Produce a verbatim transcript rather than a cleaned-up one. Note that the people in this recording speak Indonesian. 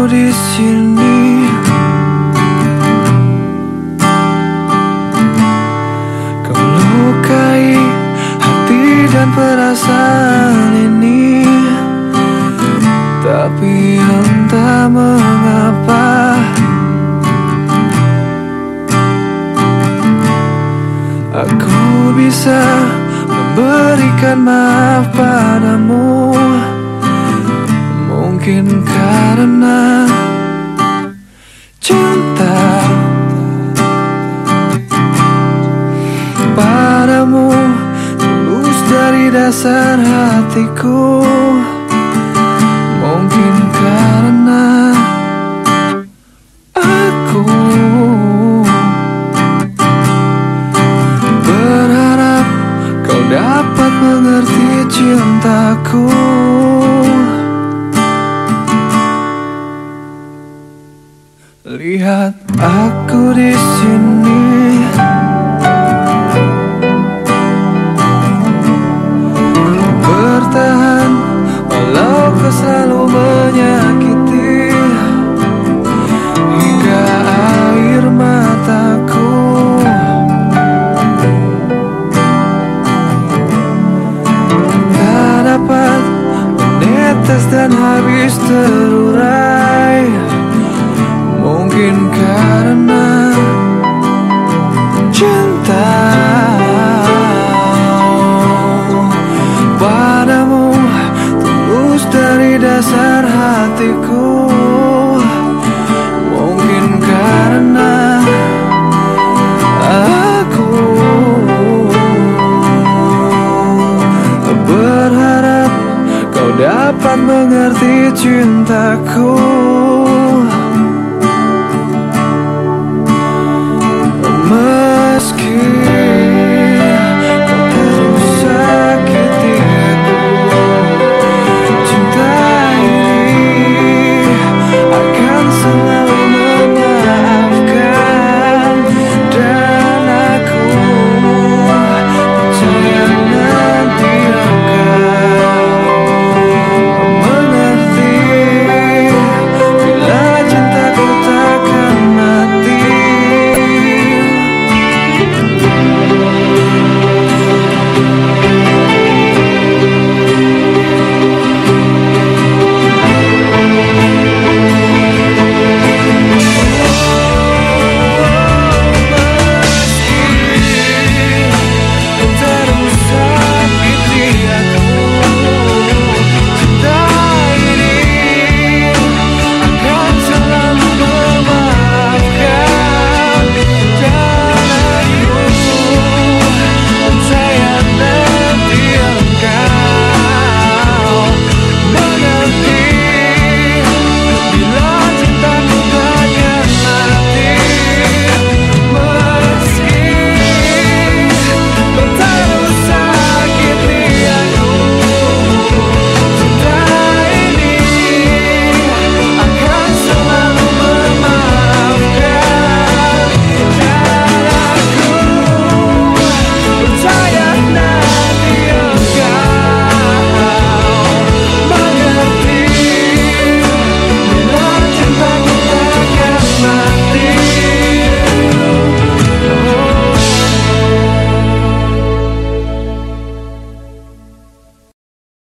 di sini. Kau lukai hati dan perasaan ini, tapi entah mengapa aku bisa memberikan maaf padamu. Mungkin karena cinta padamu tulus dari dasar hatiku. Mungkin karena aku berharap kau dapat mengerti cintaku. Lihat aku di sini, bertahan walau kau selalu menyakiti, hingga air mataku tak dapat menetes dan habis terurai. Mungkin karena cinta padamu tulus dari dasar hatiku. Mungkin karena aku berharap kau dapat mengerti cintaku.